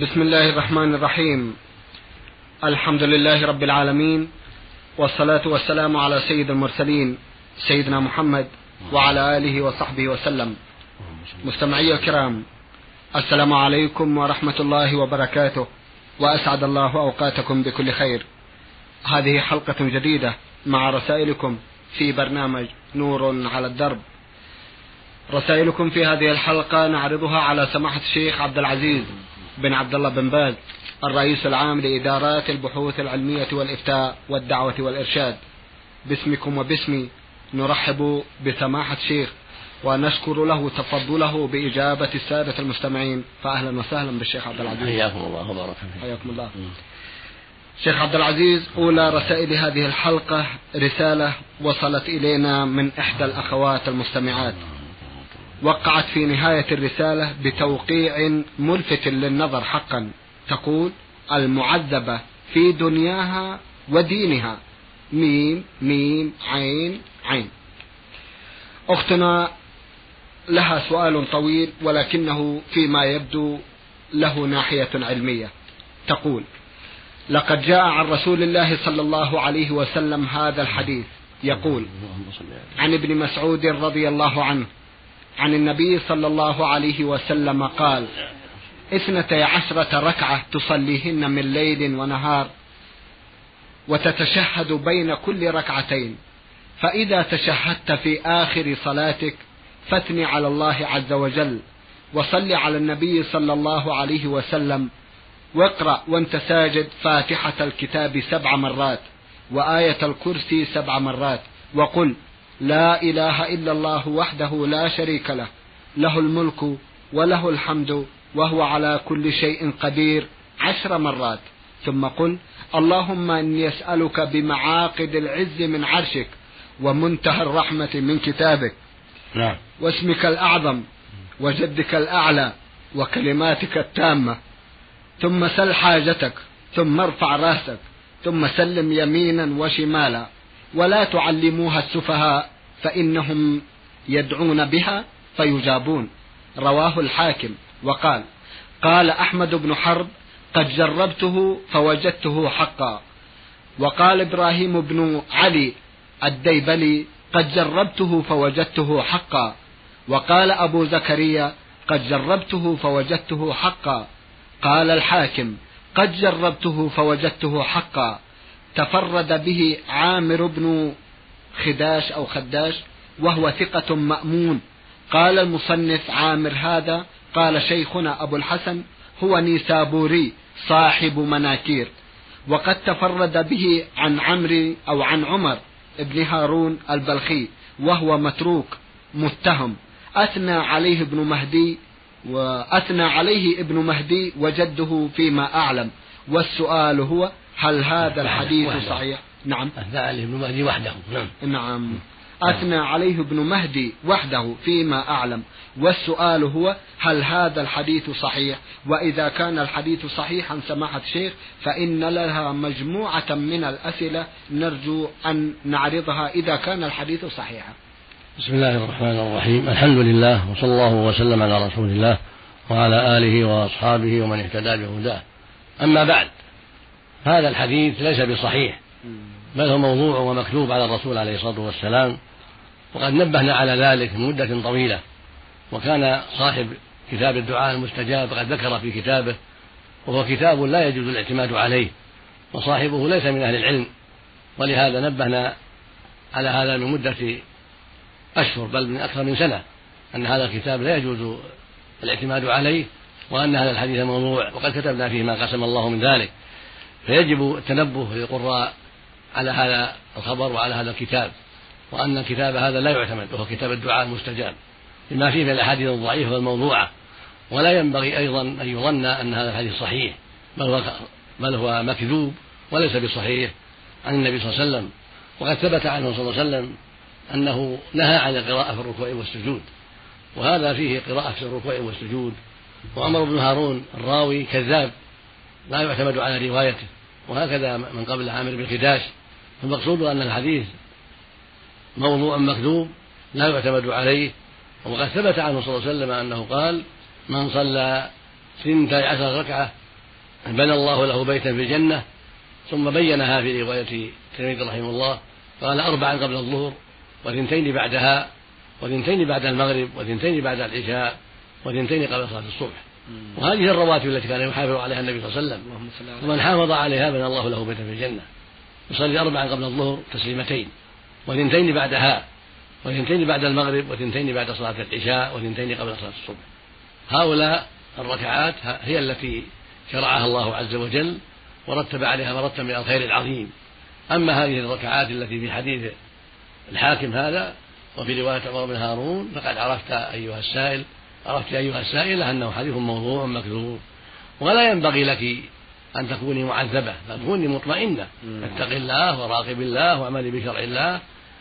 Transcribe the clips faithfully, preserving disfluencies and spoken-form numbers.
بسم الله الرحمن الرحيم. الحمد لله رب العالمين، والصلاة والسلام على سيد المرسلين سيدنا محمد وعلى آله وصحبه وسلم. مستمعي الكرام، السلام عليكم ورحمة الله وبركاته، وأسعد الله أوقاتكم بكل خير. هذه حلقة جديدة مع رسائلكم في برنامج نور على الدرب. رسائلكم في هذه الحلقة نعرضها على سماحة الشيخ عبد العزيز بن عبد الله بن باز، الرئيس العام لإدارات البحوث العلمية والإفتاء والدعوة والإرشاد. باسمكم وباسمي نرحب بسماحة الشيخ ونشكر له تفضله بإجابة السادة المستمعين، فأهلا وسهلا بالشيخ عبد العزيز. حياكم الله وبارك فيكم. حياكم الله. شيخ عبد العزيز، أولى رسائل هذه الحلقة رسالة وصلت إلينا من إحدى الأخوات المستمعات، وقعت في نهاية الرسالة بتوقيع ملفت للنظر حقا، تقول: المعذبة في دنياها ودينها، ميم ميم عين عين. أختنا لها سؤال طويل ولكنه فيما يبدو له ناحية علمية. تقول: لقد جاء عن رسول الله صلى الله عليه وسلم هذا الحديث يقول عن ابن مسعود رضي الله عنه عن النبي صلى الله عليه وسلم قال: اثنتي عشرة ركعة تصليهن من ليل ونهار، وتتشهد بين كل ركعتين، فإذا تشهدت في آخر صلاتك فاثني على الله عز وجل، وصل على النبي صلى الله عليه وسلم، واقرأ وانت ساجد فاتحة الكتاب سبع مرات، وآية الكرسي سبع مرات، وقل: لا إله إلا الله وحده لا شريك له، له الملك وله الحمد وهو على كل شيء قدير عشر مرات، ثم قل: اللهم إني أسألك بمعاقد العز من عرشك ومنتهى الرحمة من كتابك، نعم، واسمك الأعظم وجدك الأعلى وكلماتك التامة، ثم سل حاجتك، ثم ارفع راسك، ثم سلم يمينا وشمالا، ولا تعلموها السفهاء فإنهم يدعون بها فيجابون. رواه الحاكم. وقال: قال أحمد بن حرب: قد جربته فوجدته حقا. وقال إبراهيم بن علي الديبلي: قد جربته فوجدته حقا. وقال أبو زكريا: قد جربته فوجدته حقا. قال الحاكم: قد جربته فوجدته حقا. تفرد به عامر بن خداش أو خداش وهو ثقة مأمون. قال المصنف: عامر هذا، قال شيخنا أبو الحسن، هو نيسابوري صاحب مناكير. وقد تفرد به عن عمرو أو عن عمر ابن هارون البلخي وهو متروك متهم. أثنى عليه ابن مهدي وأثنى عليه ابن مهدي وجده فيما أعلم. والسؤال هو: هل هذا الحديث صحيح؟ نعم، أثنى عليه ابن مهدي وحده. نعم, نعم. أثنى عليه ابن مهدي وحده فيما أعلم. والسؤال هو: هل هذا الحديث صحيح؟ وإذا كان الحديث صحيحا سماحة الشيخ فإن لها مجموعة من الأسئلة نرجو أن نعرضها إذا كان الحديث صحيحا. بسم الله الرحمن الرحيم. الحمد لله، وصلى الله وسلم على رسول الله وعلى آله وأصحابه ومن اهتدى بهداه. أما بعد، هذا الحديث ليس بصحيح، بل هو موضوع ومكذوب على الرسول عليه الصلاة والسلام، وقد نبهنا على ذلك من مدة طويلة. وكان صاحب كتاب الدعاء المستجاب قد ذكر في كتابه، وهو كتاب لا يجوز الاعتماد عليه، وصاحبه ليس من أهل العلم، ولهذا نبهنا على هذا من مدة أشهر بل من أكثر من سنة، أن هذا الكتاب لا يجوز الاعتماد عليه، وأن هذا الحديث موضوع، وقد كتبنا فيه ما قسم الله من ذلك. فيجب التنبه للقراء على هذا الخبر وعلى هذا الكتاب، وأن الكتاب هذا لا يعتمد، وهو كتاب الدعاء المستجاب، لما فيه من الأحاديث الضعيفة والموضوعة. ولا ينبغي أيضا أن يظن أن هذا الحديث صحيح، بل هو, بل هو مكذوب وليس بصحيح عن النبي صلى الله عليه وسلم. وقد ثبت عنه صلى الله عليه وسلم أنه نهى عن القراءة في الركوع والسجود، وهذا فيه قراءة في الركوع والسجود. وعمر بن هارون الراوي كذاب لا يعتمد على روايته، وهكذا من قبل عامر بن خداش. فالمقصود أن الحديث موضوع مكذوب لا يعتمد عليه. وقد ثبت عنه صلى الله عليه وسلم أنه قال: من صلى ثنتي عشر ركعة بنى الله له بيتا في الجنة، ثم بينها في رواية الترمذي رحمه الله، قال أربعا قبل الظهر، وثنتين بعدها، وثنتين بعد المغرب، وثنتين بعد العشاء، وثنتين قبل صلاة الصبح. وهذه الرواتب التي كان يحافظ عليها النبي صلى الله عليه وسلم، ومن حافظ عليها بنى الله له بيتا في الجنة. يصلي أربعا قبل الظهر تسليمتين، وثنتين بعدها، وثنتين بعد المغرب، وثنتين بعد صلاة العشاء، وثنتين قبل صلاة الصبح. هؤلاء الركعات هي التي شرعها الله عز وجل ورتب عليها مرتب من الخير العظيم. أما هذه الركعات التي في حديث الحاكم هذا وفي رواية عمر بن هارون فقد عرفت أيها السائل عرفت أيها السائل أنه حديث موضوع مكذوب، ولا ينبغي لك أن تكوني معذبة، بل تكوني مطمئنة، اتق الله وراقب الله واعملي بشرع الله،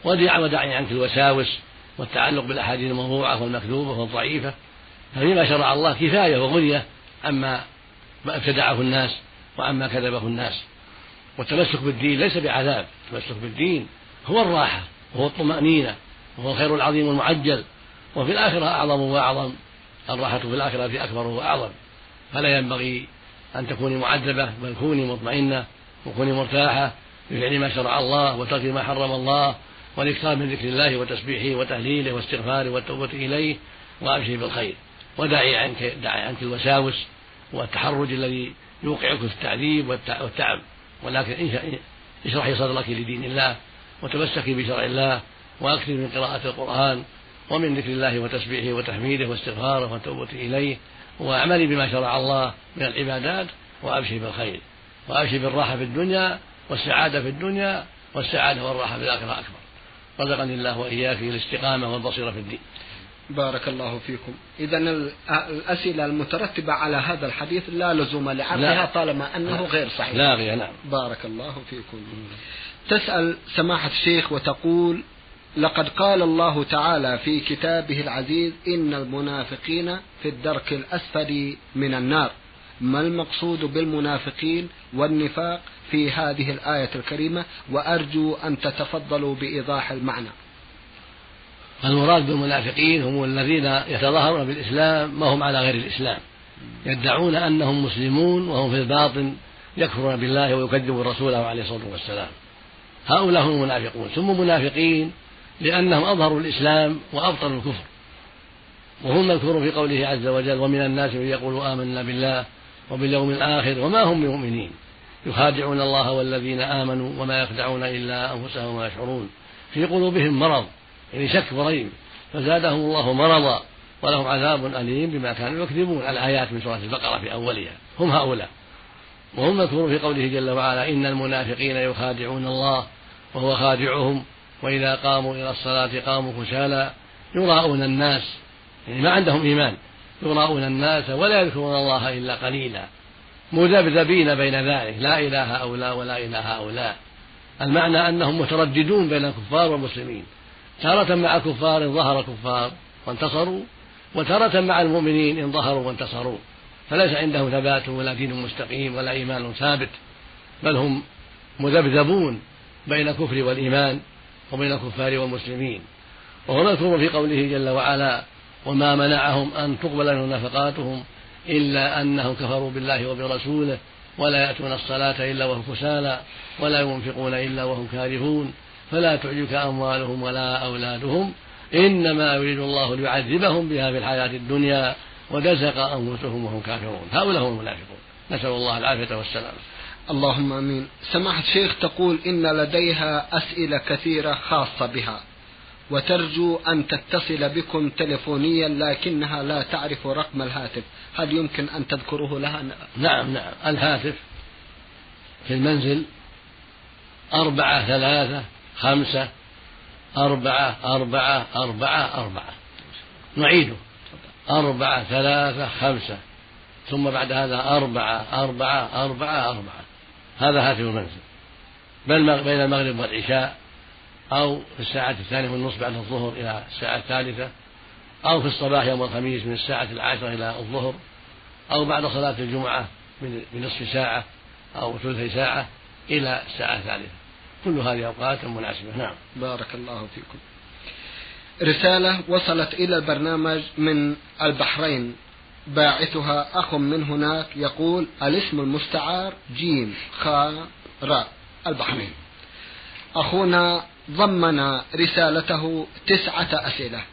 ودعي عنك الوساوس والتعلق بالأحاديث الموضوعة والمكذوبة والضعيفة. ففيما شرع الله كفاية وغنية عما ابتدعه الناس وعما كذبه الناس. والتمسك بالدين ليس بعذاب، التمسك بالدين هو الراحة وهو الطمأنينة وهو الخير العظيم المعجل، وفي الآخرة أعظم وأعظم، الراحة في الآخرة أكبر وأعظم. فلا ينبغي أن تكوني معذبة، بل كوني مطمئنة وكوني مرتاحة بفعل ما شرع الله وترك ما حرم الله، والإكثار من ذكر الله وتسبيحه وتهليله واستغفاره والتوبة إليه، وأبشري بالخير، ودعي عنك دعي عنك الوساوس والتحرج الذي يوقعك في التعذيب والتعب، ولكن اشرحي صدرك لدين الله وتمسكي بشرع الله، واكثري من قراءة القرآن ومن ذكر الله وتسبيحه وتحميده واستغفاره والتوبة إليه، واعملي بما شرع الله من العبادات، وأبشري بالخير، وأبشري بالراحة في الدنيا والسعادة في الدنيا، والسعادة والراحة في الآخرة أكبر. رزقني الله وإياك الاستقامة والبصيرة في الدين. بارك الله فيكم. إذن الأسئلة المترتبة على هذا الحديث لا لزوم لعرضها طالما أنه غير صحيح. لا غير. نعم. بارك الله فيكم. تسأل سماحة الشيخ وتقول: لقد قال الله تعالى في كتابه العزيز: إن المنافقين في الدرك الأسفل من النار. ما المقصود بالمنافقين والنفاق في هذه الآية الكريمة؟ وأرجو أن تتفضلوا بإيضاح المعنى. المراد بالمنافقين هم الذين يتظاهرون بالإسلام ما هم على غير الإسلام، يدعون أنهم مسلمون وهم في الباطن يكفرون بالله ويكذبون رسوله عليه الصلاة والسلام. هؤلاء هم المنافقون، سموا منافقين لأنهم أظهروا الإسلام وأبطلوا الكفر، وهم مذكورون في قوله عز وجل: ومن الناس من يقول آمنا بالله وباليوم الآخر وما هم بمؤمنين يخادعون الله والذين آمنوا وما يخدعون إلا أنفسهم وما يشعرون في قلوبهم مرض، يعني شك وريب، فزادهم الله مرضا ولهم عذاب أليم بما كانوا يكذبون. الآيات من سورة البقرة في أولها. هم هؤلاء، وهم مذكورون في قوله جل وعلا: إن المنافقين يخادعون الله وهو خادعهم وإذا قاموا إلى الصلاة قاموا كسالى يراءون الناس، يعني ما عندهم إيمان، يراءون الناس ولا يذكرون الله إلا قليلا، مذبذبين بين ذلك، لا إله هؤلاء ولا إله هؤلاء. المعنى أنهم مترددون بين الكفار والمسلمين، تارة مع كفار إن ظهر كفار وانتصروا، وتارة مع المؤمنين إن ظهروا وانتصروا، فليس عندهم ثبات ولا دين مستقيم ولا إيمان ثابت، بل هم مذبذبون بين الكفر والإيمان وبين الكفار والمسلمين. وهو مذكور في قوله جل وعلا: وما منعهم أن تقبل منهم نفقاتهم إلا أنهم كفروا بالله وبرسوله ولا يأتون الصلاة إلا وهم كسالى ولا ينفقون إلا وهم كارهون فلا تعجبك أموالهم ولا أولادهم إنما يريد الله ليعذبهم بها في الحياة الدنيا وتزهق أنفسهم وهم كافرون. هؤلاء هم المنافقون، نسأل الله العافية والسلامة. اللهم آمين. سماحة الشيخ تقول: إن لديها أسئلة كثيرة خاصة بها وترجو أن تتصل بكم تلفونيا لكنها لا تعرف رقم الهاتف، هل يمكن أن تذكره لها؟ نعم نعم الهاتف في المنزل أربعة ثلاثة خمسة أربعة أربعة أربعة أربعة. نعيده: أربعة ثلاثة خمسة ثم بعد هذا أربعة أربعة أربعة أربعة. هذا هاتف المنزل بين المغرب والعشاء، أو في الساعة الثانية والنصف بعد الظهر إلى الساعة الثالثة، أو في الصباح يوم الخميس من الساعة العاشرة إلى الظهر، أو بعد صلاة الجمعة بنصف ساعة أو ثلثي ساعة إلى الساعة الثالثة. كل هذه أوقات مناسبة. نعم. بارك الله فيكم. رسالة وصلت إلى البرنامج من البحرين باعثها أخ من هناك يقول الاسم المستعار جيم خاء راء البحرين. أخونا ضمن رسالته تسعة أسئلة.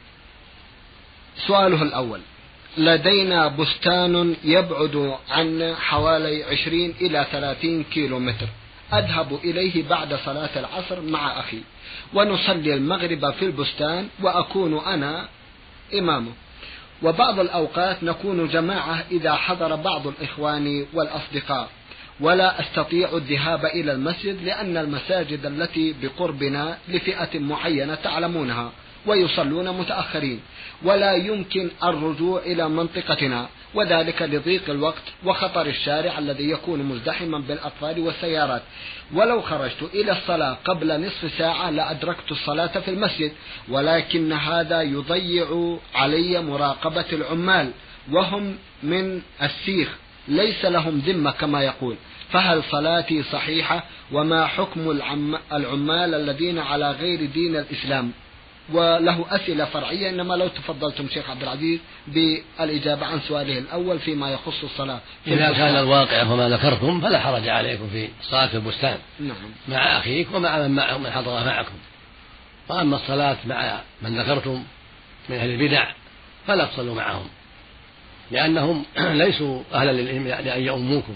سؤاله الأول: لدينا بستان يبعد عن حوالي عشرين إلى ثلاثين كيلو متر، أذهب إليه بعد صلاة العصر مع أخي ونصلي المغرب في البستان وأكون أنا إمامه، وبعض الأوقات نكون جماعة إذا حضر بعض الإخوان والأصدقاء، ولا أستطيع الذهاب إلى المسجد لأن المساجد التي بقربنا لفئة معينة تعلمونها ويصلون متأخرين، ولا يمكن الرجوع إلى منطقتنا، وذلك لضيق الوقت وخطر الشارع الذي يكون مزدحما بالأطفال والسيارات. ولو خرجت إلى الصلاة قبل نصف ساعة لأدركت الصلاة في المسجد، ولكن هذا يضيع علي مراقبة العمال وهم من السيخ ليس لهم ذمة كما يقول، فهل صلاتي صحيحة؟ وما حكم العمال الذين على غير دين الإسلام؟ وله أسئلة فرعية، إنما لو تفضلتم شيخ عبد العزيز بالإجابة عن سؤاله الأول فيما يخص الصلاة. إذا كان الواقع وما ذكرتم فلا حرج عليكم في صلاة البستان نعم. مع أخيك ومع من, معه من حضر معكم. وأما الصلاة مع من ذكرتم من أهل البدع فلا تصلوا معهم، لأنهم ليسوا أهلا لأن يؤموكم،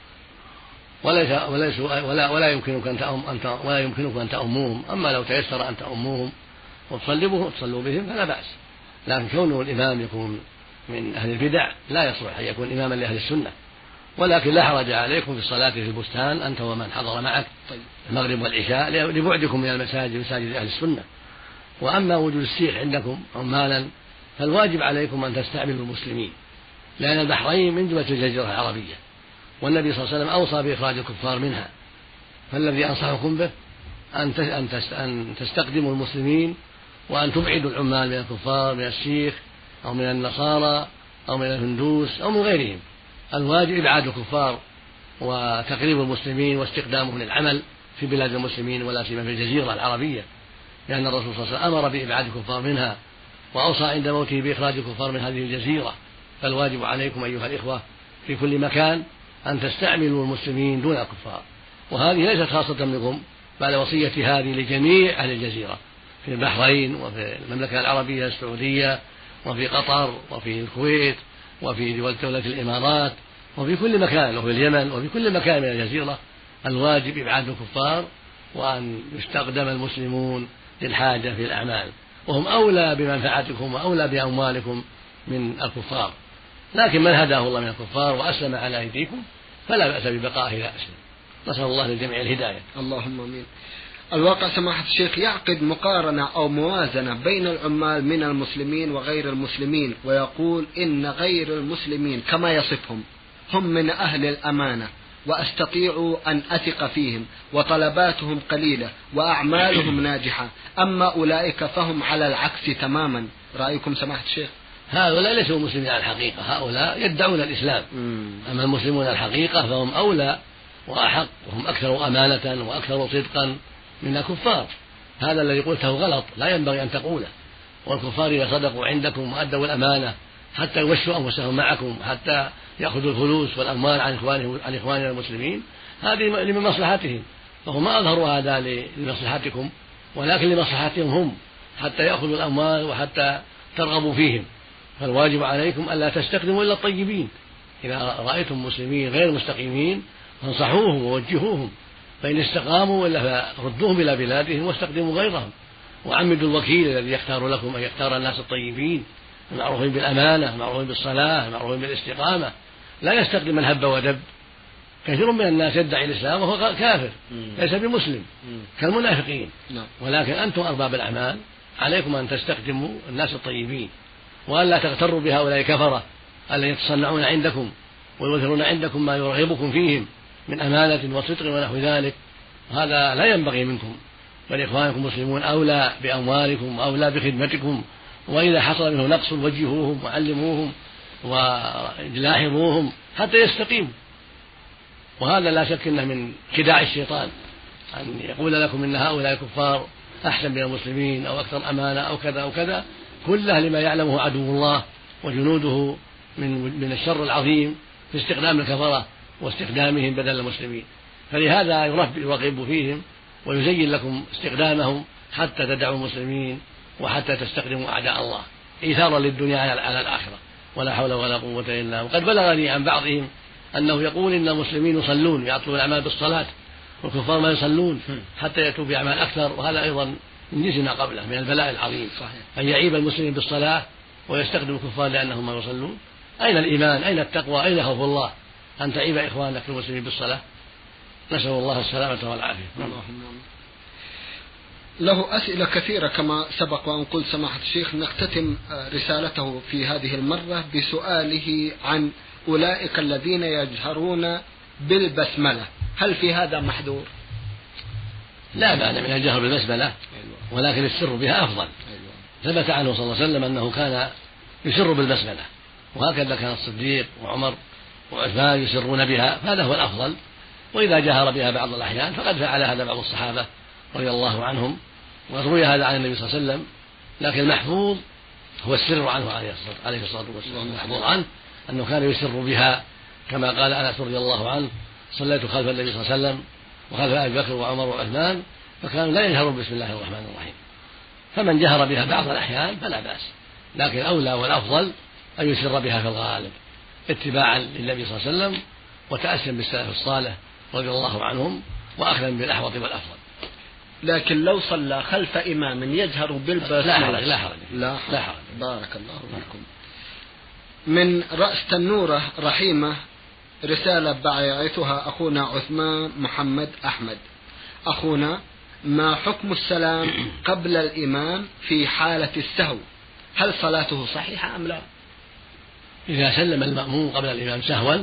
وليس وليسوا ولا ولا يمكنك أن ولا يمكنكم أن تؤموهم. أما لو تيسر أن تؤموهم وتصلوا تصلوا بهم فلا بأس، لكن كونه الإمام يكون من أهل البدع لا يصلح أن يكون إماما لأهل السنة. ولكن لا حرج عليكم في الصلاة في البستان أنت ومن حضر معك المغرب والعشاء لبعدكم من المساجد مساجد أهل السنة. وأما وجود السيخ عندكم عمالا فالواجب عليكم أن تستعملوا المسلمين، لأن البحرين من جملة الجزيرة العربية، والنبي صلى الله عليه وسلم أوصى بإخراج الكفار منها. فالذي أنصحكم به أن تستقدموا المسلمين وأن تبعدوا العمال من الكفار من السيخ أو من النصارى أو من الهندوس أو من غيرهم. الواجب إبعاد الكفار وتقريب المسلمين واستقدامهم للعمل في بلاد المسلمين ولا سيما في الجزيرة العربية، لأن الرسول صلى الله عليه وسلم أمر بإبعاد الكفار منها وأوصى عند موته بإخراج الكفار من هذه الجزيرة. فالواجب عليكم أيها الإخوة في كل مكان أن تستعملوا المسلمين دون الكفار، وهذه ليست خاصة بكم بل وصية هذه لجميع أهل الجزيرة في البحرين وفي المملكة العربية السعودية وفي قطر وفي الكويت وفي دولة الإمارات وفي كل مكان وفي اليمن وفي كل مكان من الجزيرة. الواجب إبعاد الكفار وأن يستخدم المسلمون للحاجة في الأعمال، وهم أولى بمنفعتكم وأولى بأموالكم من الكفار. لكن من هداه الله من الكفار وأسلم على أيديكم فلا بأس ببقائه إلى أسلم. نسأل الله للجميع الهداية. اللهم آمين. الواقع سماحة الشيخ يعقد مقارنة أو موازنة بين العمال من المسلمين وغير المسلمين، ويقول إن غير المسلمين كما يصفهم هم من أهل الأمانة وأستطيع أن أثق فيهم وطلباتهم قليلة وأعمالهم ناجحة، أما أولئك فهم على العكس تماما. رأيكم سماحة الشيخ؟ هؤلاء ليسوا مسلمين على الحقيقة، هؤلاء يدعون الإسلام. مم. أما المسلمون على الحقيقة فهم أولى وأحق وهم أكثر أمانة وأكثر صدقا من الكفار. هذا الذي قلته غلط، لا ينبغي أن تقوله. والكفار إذا صدقوا عندكم وأدوا الأمانة حتى يوشوا أنفسهم معكم حتى يأخذوا الفلوس والأموال عن إخوانهم عن إخواننا المسلمين، هذه لمن مصلحتهم، فهم ما أظهروا هذا لمصلحتكم ولكن لمصلحتهم هم، حتى يأخذوا الأموال وحتى ترغبوا فيهم. فالواجب عليكم ألا تستخدموا إلا الطيبين. إذا رأيتم مسلمين غير مستقيمين فانصحوهم ووجهوهم، فإن استقاموا إلا فردوهم إلى بلادهم واستخدموا غيرهم، وعمدوا الوكيل الذي يختار لكم أن يختار الناس الطيبين المعروفين بالأمانة المعروفين بالصلاة المعروفين بالاستقامة، لا يستخدم من هب ودب. كثير من الناس يدعي الإسلام وهو كافر ليس بمسلم كالمنافقين. ولكن أنتم أرباب الأعمال عليكم أن تستخدموا الناس الطيبين، وألا تغتروا بهؤلاء الكفرة الذين يتصنعون عندكم ويظهرون عندكم ما يرغبكم فيهم من أمانة وصدق ونحو ذلك. هذا لا ينبغي منكم، بل إخوانكم المسلمون أولى بأموالكم وأولى بخدمتكم، وإذا حصل منه نقص وجهوهم وعلموهم ولاحظوهم حتى يستقيموا. وهذا لا شك أنه من خداع الشيطان أن يقول لكم إن هؤلاء الكفار أحسن من المسلمين أو أكثر أمانة أو كذا أو كذا، كله لما يعلمه عدو الله وجنوده من من الشر العظيم في استخدام الكفرة واستخدامهم بدل المسلمين. فلهذا يرغب يرغب فيهم ويزين لكم استخدامهم حتى تدعوا المسلمين وحتى تستخدموا أعداء الله إيثارا للدنيا على الآخرة. ولا حول ولا قوة إلا بالله. وقد بلغني عن بعضهم أنه يقول إن المسلمين يصلون يعطون الأعمال بالصلاة والكفار ما يصلون حتى يأتوا بأعمال أكثر، وهذا أيضا من جنس ما قبله من البلاء العظيم. أن يعيب المسلمين بالصلاة ويستخدم الكفار لأنهم ما يصلون. أين الإيمان؟ أين التقوى؟ أين خوف الله؟ أن تعيب إخوانك المسلمين بالصلاة؟ نسأل الله السلامة والعافية. له أسئلة كثيرة كما سبق وأن قلت سماحة الشيخ. نختتم رسالته في هذه المرة بسؤاله عن أولئك الذين يجهرون بالبسملة، هل في هذا محذور؟ لا مانع من الجهر بالبسملة، ولكن السر بها أفضل. ثبت عنه صلى الله عليه وسلم أنه كان يسر بالبسملة، وهكذا كان الصديق وعمر وعثمان يسرون بها، فهذا هو الأفضل. وإذا جهر بها بعض الأحيان فقد فعل هذا بعض الصحابة رضي الله عنهم، وروي هذا عن النبي صلى الله عليه وسلم. لكن المحفوظ هو السر عنه عليه الصلاة والسلام، المحفوظ عنه أنه كان يسر بها كما قال أنس رضي الله عنه: صليت خلف النبي صلى الله عليه وسلم وخلف أبي بكر وعمر وعثمان فكانوا لا يجهرون بسم الله الرحمن الرحيم. فمن جهر بها بعض الأحيان فلا بأس، لكن الأولى والأفضل أن يسر بها في الغالب اتباعا للنبي صلى الله عليه وسلم وتأسيا بالسلف الصالح رضي الله عنهم وأخذا بالأحوط والأفضل. لكن لو صلى خلف إمام يجهر بالبسملة لا حرج لا حرج لا حرج, لا حرج. بارك الله فيكم. من رأس تنورة رحيمة رسالة بعثها أخونا عثمان محمد أحمد: أخونا، ما حكم السلام قبل الإمام في حالة السهو؟ هل صلاته صحيحة أم لا؟ إذا سلم المأموم قبل الإمام سهوا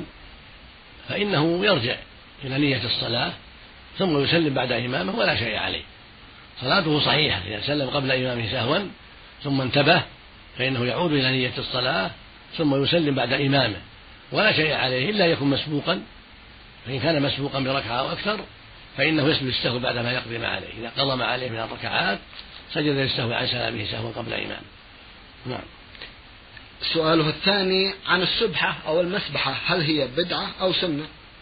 فإنه يرجع إلى نية الصلاة ثم يسلم بعد إمامه ولا شيء عليه، صلاته صحيحة. إذا سلم قبل إمامه سهوا ثم انتبه فإنه يعود إلى نية الصلاة ثم يسلم بعد إمامه ولا شيء عليه، إلا يكون مسبوقا. فإن كان مسبوقا بركعة أو أكثر فإنه يسجد السهو بعد ما يقضي ما عليه. إذا قضى ما عليه من الركعات سجد للسهو عن سلامه سهوا قبل إمامه. نعم. سؤاله الثاني عن السبحة أو المسبحة، هل هي بدعة أو سنة؟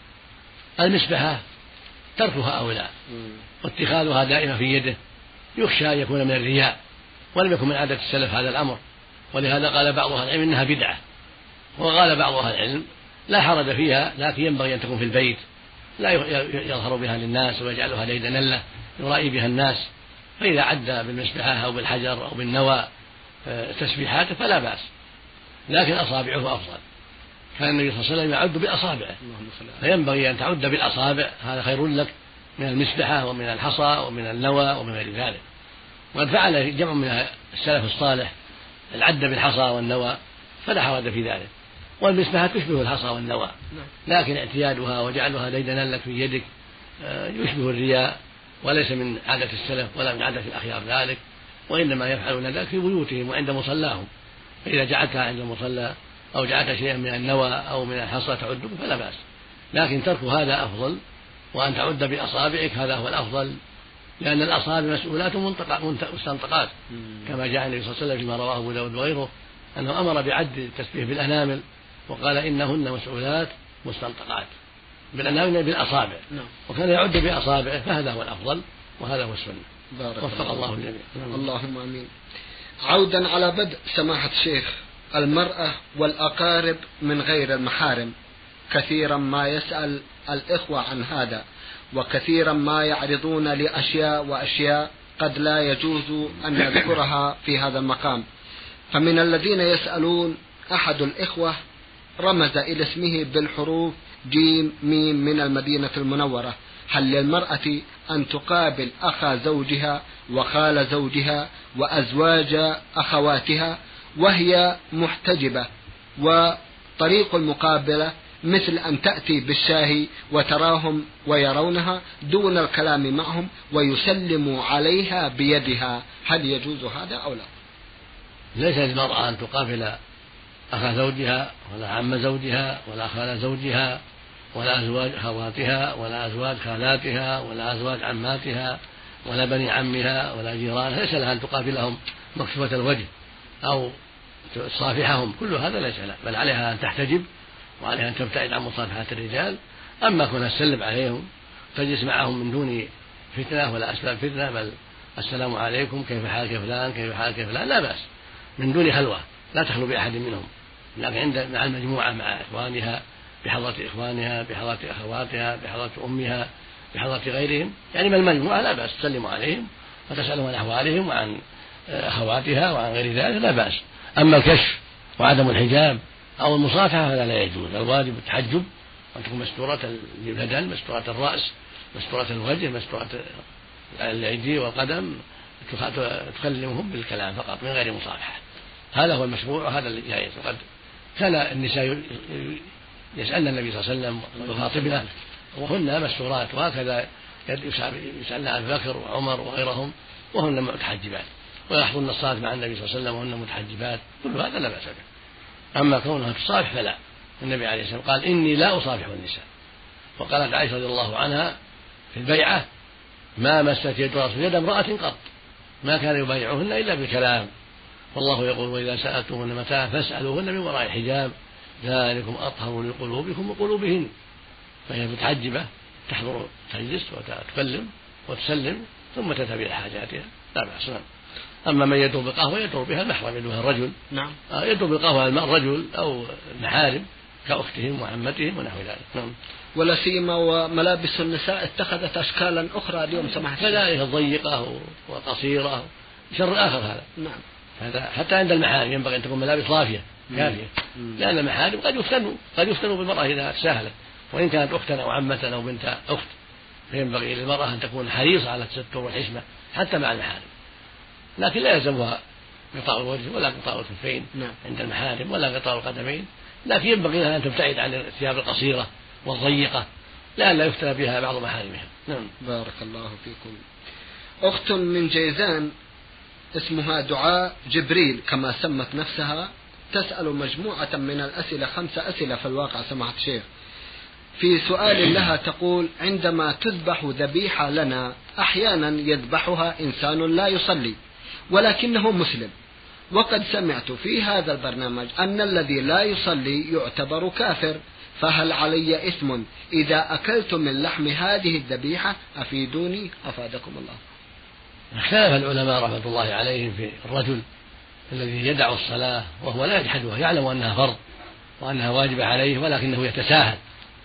المسبحة تركها أولى، واتخاذها دائما في يده يخشى أن يكون من الرياء، ولم يكن من عادة السلف هذا الأمر، ولهذا قال بعض أهل العلم إنها بدعة، وقال بعض أهل العلم لا حرج فيها، لكن ينبغي أن تكون في البيت لا يظهر بها للناس ويجعلها ليدا له يرائي بها الناس. فإذا عدى بالمسبحة أو بالحجر أو بالنوى تسبيحاته فلا بأس، لكن أصابعه أفضل. كان النبي صلى الله عليه وسلم يعد بأصابعه، فينبغي أن تعد بالأصابع، هذا خير لك من المسبحة ومن الحصى ومن النوى ومن غير ذلك. وقد فعل جمع من السلف الصالح العد بالحصى والنوى فلا حرج في ذلك، والمسبحة تشبه الحصى والنوى، لكن اعتيادها وجعلها ليدا لك في يدك يشبه الرياء، وليس من عادة السلف ولا من عادة الأخيار ذلك، وإنما يفعلون ذلك في بيوتهم وعند مصلاهم. فإذا جعلتها عند المصلى أو جعلت شيئا من النوى أو من الحصى تعده فلا بأس، لكن ترك هذا أفضل، وأن تعد بأصابعك هذا هو الأفضل، لأن الأصابع مسؤولات مستنطقات، كما جاء النبي صلى الله عليه وسلم فيما رواه أبو داود وغيره أنه أمر بعد التسبيح بالأنامل وقال إنهن مسؤولات مستنطقات، بالأنامل بالأصابع، وكان يعد بأصابعه، فهذا هو الأفضل وهذا هو السنة. وفق الله الجميع. اللهم آمين. عودا على بدء سماحة الشيخ، المرأة والأقارب من غير المحارم كثيرا ما يسأل الإخوة عن هذا، وكثيرا ما يعرضون لأشياء وأشياء قد لا يجوز أن نذكرها في هذا المقام. فمن الذين يسألون أحد الإخوة رمز إلى اسمه بالحروف جيم ميم من المدينة المنورة: هل للمرأة أن تقابل أخا زوجها وخال زوجها وأزواج أخواتها وهي محتجبة، وطريق المقابلة مثل أن تأتي بالشاهي وتراهم ويرونها دون الكلام معهم ويسلم عليها بيدها، هل يجوز هذا أو لا؟ ليس للمرأة أن تقابل أخا زوجها ولا عم زوجها ولا خال زوجها ولا أزواج أخواتها ولا أزواج خالاتها ولا أزواج عماتها ولا بني عمها ولا جيرانها، ليس لها أن تقابلهم مكشوفة الوجه أو تصافحهم، كل هذا ليس له، بل عليها أن تحتجب وعليها أن تبتعد عن مصافحة الرجال. أما كنا تسلم عليهم تجلس معهم من دون فتنة ولا أسباب فتنة، بل السلام عليكم كيف حالك فلان كيف حالك فلان، لا بأس، من دون خلوة، لا تخلو بأحد منهم، لكن عند مع المجموعة مع إخوانها، بحضرة إخوانها، بحضرة أخواتها، بحضرة أمها، بحضرة غيرهم، يعني من المجموعة لا بأس، تسلم عليهم وتسألهم عن أحوالهم وعن أخواتها وعن غير ذلك لا بأس. أما الكشف وعدم الحجاب أو المصافحة فلا لا يجوز، الواجب التحجب وأن تكون مستورة البدن، مستورة الرأس، مستورة الوجه، مستورة الأيدي والقدم، تكلمهم بالكلام فقط من غير مصافحة، هذا هو المشروع وهذا الجائز. وقد كان النساء يسألن النبي صلى الله عليه وسلم ويخاطبنا وهن مستورات، وهكذا يسألن أبي بكر وعمر وغيرهم وهن متحجبات، ويحضرن الصلاة مع النبي صلى الله عليه وسلم وهن متحجبات، كل هذا لا بأس به. أما كونها تصافح فلا، النبي عليه الصلاة والسلام قال إني لا أصافح النساء، وقالت عائشة رضي الله عنها في البيعة ما مست يد رسول يد امرأة قط، ما كان يبايعهن إلا بالكلام، والله يقول وإذا سألتموهن متاعا فاسألوهن من وراء حجاب ذلكم أطهر لقلوبكم وقلوبهن. فهي متحجبة تحضر تجلس وتتكلم وتسلم ثم تذهب إلى حاجاتها لا بأس. أما من يدعو بقهوة يدعو بها المحرم، يدعوها الرجل، نعم، يدعو بقهوة الرجل أو المحارم كأختهم وعمتهم ونحو ذلك. نعم. ولا سيما وملابس النساء اتخذت أشكالا أخرى اليوم سمحت كذلك ضيقة وقصيرة، شر آخر هذا. نعم. هذا حتى عند المحارم ينبغي أن تكون ملابس رافية كافية، لأن المحارم قد يفتنوا قد يفتنوا بالمرأة إذا تساهلت، وإن كانت أختا أو عمة أو بنت أخت، فينبغي للمرأة أن تكون حريصة على التستر والحشمة حتى مع المحارم، لكن لا يلزمها غطاء الوجه ولا غطاء الكفين عند المحارم ولا غطاء القدمين، لكن ينبغي لها أن تبتعد عن الثياب القصيرة والضيقة لئلا يفتنى بها بعض محارمها. نعم. بارك الله فيكم. أخت من جيزان اسمها دعاء جبريل كما سمت نفسها، تسأل مجموعة من الأسئلة، خمسة أسئلة في الواقع سماحة الشيخ. في سؤال لها تقول: عندما تذبح ذبيحة لنا أحيانا يذبحها إنسان لا يصلي ولكنه مسلم، وقد سمعت في هذا البرنامج أن الذي لا يصلي يعتبر كافر، فهل علي إثم إذا أكلت من لحم هذه الذبيحة؟ أفيدوني أفادكم الله. اختلف العلماء رحمة الله عليهم في الرجل الذي يدع الصلاة وهو لا يجحدها، يعلم أنها فرض وأنها واجبة عليه ولكنه يتساهل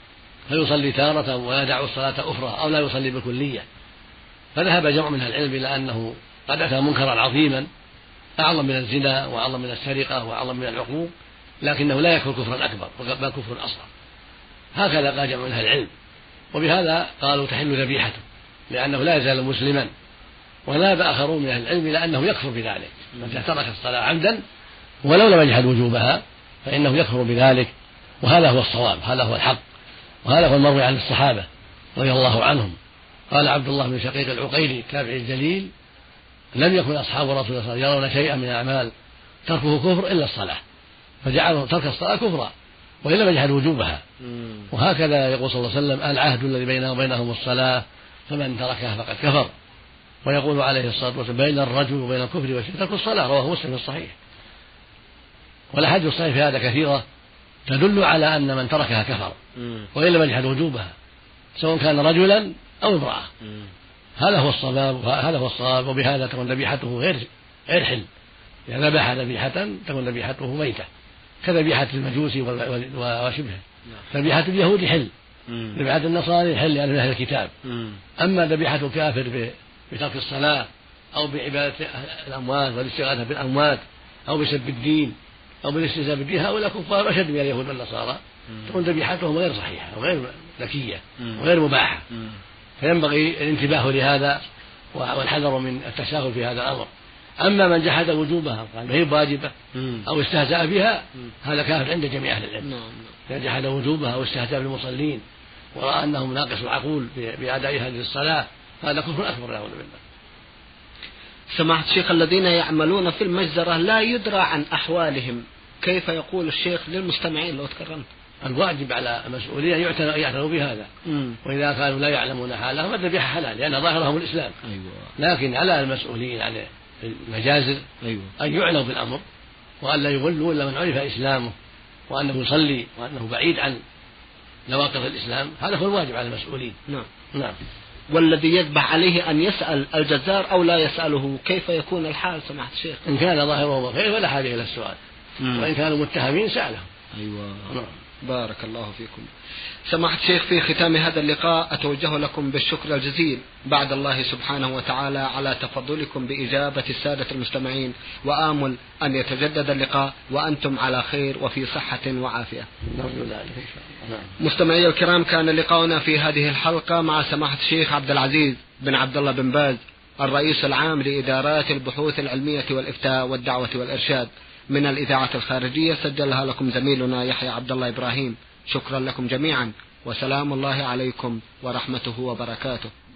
فيصلي تارة ويدع الصلاة أخرى أو لا يصلي بالكلية. فذهب جمع من العلم إلى أنه قد أتى منكرا عظيما أعظم من الزنا وأعظم من السرقة وأعظم من العقوق، لكنه لا يكفر كفرا أكبر بل كفر أصغر. هكذا قال جمع من أهل العلم، وبهذا قالوا تحل ذبيحته لأنه لا يزال مسلما. وذهب آخرون من أهل العلم إلى أنه يكفر بذلك، من ترك الصلاة عمدا ولو لم يجحد وجوبها فإنه يكفر بذلك، وهذا هو الصواب، هذا هو الحق، وهذا هو المروي عن الصحابة رضي الله عنهم. قال عبد الله بن شقيق العقيلي التابعي الجليل: لم يكن أصحاب رسول الله صلى الله عليه وسلم يرون شيئا من الأعمال تركه كفر إلا الصلاة، فجعلوا ترك الصلاة كفرا وإن لم يجحد وجوبها. وهكذا يقول صلى الله عليه وسلم: العهد الذي بيننا وبينهم الصلاة فمن تركها فقد كفر. ويقول عليه الصلاة والسلام: بين الرجل وبين الكفر والشرك ترك الصلاة، رواه مسلم في الصحيح. والأحاديث الصحيحة في هذا كثيرة تدل على أن من تركها كفر وإن لم يجحد وجوبها، سواء كان رجلا أو امرأة. هذا هو الصواب، هذا هو الصواب. وبهذا تكون ذبيحته غير غير حل، إذا يعني ذبح ذبيحة تكون ذبيحته ميتة، كذبيحة المجوس وشبهه. ذبيحة اليهود حل، ذبيحة النصارى حل يعني من أهل الكتاب. أما ذبيحة الكافر بترك الصلاة أو بعبادة الأموات والاستغاثة بالأموات أو بسب الدين أو بالاستهزاء بالدين، هؤلاء كفار أشد من اليهود والنصارى، تكون ذبيحتهم غير صحيحة وغير ذكية وغير مباحة. فينبغي الانتباه لهذا والحذر من التساهل في هذا الأمر. أما من جحد وجوبها قال هي واجبة أو استهزأ بها، هذا كافر عند جميع أهل العلم. إذا جحد وجوبها أو استهزأ بالمصلين ورأى أنهم ناقص العقول بأداء هذه الصلاة، هذا كفر أكبر نعوذ بالله. سماحة الشيخ، الذين يعملون في المجزرة لا يدرى عن أحوالهم، كيف يقول الشيخ للمستمعين لو تكرمت؟ الواجب على المسؤولين أن يعتنوا بهذا، وإذا كانوا لا يعلمون حالهم الذبيحة حلال لأن ظاهرهم الإسلام. أيوة. لكن على المسؤولين عن المجازر أيوة. أن يعنوا بالأمر وأن لا يغلوا إلا من عرف إسلامه وأنه يصلي وأنه بعيد عن نواقض الإسلام. هذا هو الواجب على المسؤولين. نعم. نعم. والذي يذبح عليه أن يسأل الجزار أو لا يسأله، كيف يكون الحال سماحة الشيخ؟ إن كان ظاهره خير فلا حاجة إلى السؤال، مم. وإن كانوا متهمين سألهم. أيوة. نعم. بارك الله فيكم. سماحة الشيخ، في ختام هذا اللقاء أتوجه لكم بالشكر الجزيل بعد الله سبحانه وتعالى على تفضلكم بإجابة السادة المستمعين، وآمل أن يتجدد اللقاء وأنتم على خير وفي صحة وعافية. نعم. مستمعي الكرام، كان لقاؤنا في هذه الحلقة مع سماحة الشيخ عبد العزيز بن عبد الله بن باز، الرئيس العام لإدارات البحوث العلمية والإفتاء والدعوة والإرشاد، من الإذاعة الخارجية، سجلها لكم زميلنا يحيى عبد الله إبراهيم. شكرا لكم جميعا، وسلام الله عليكم ورحمته وبركاته.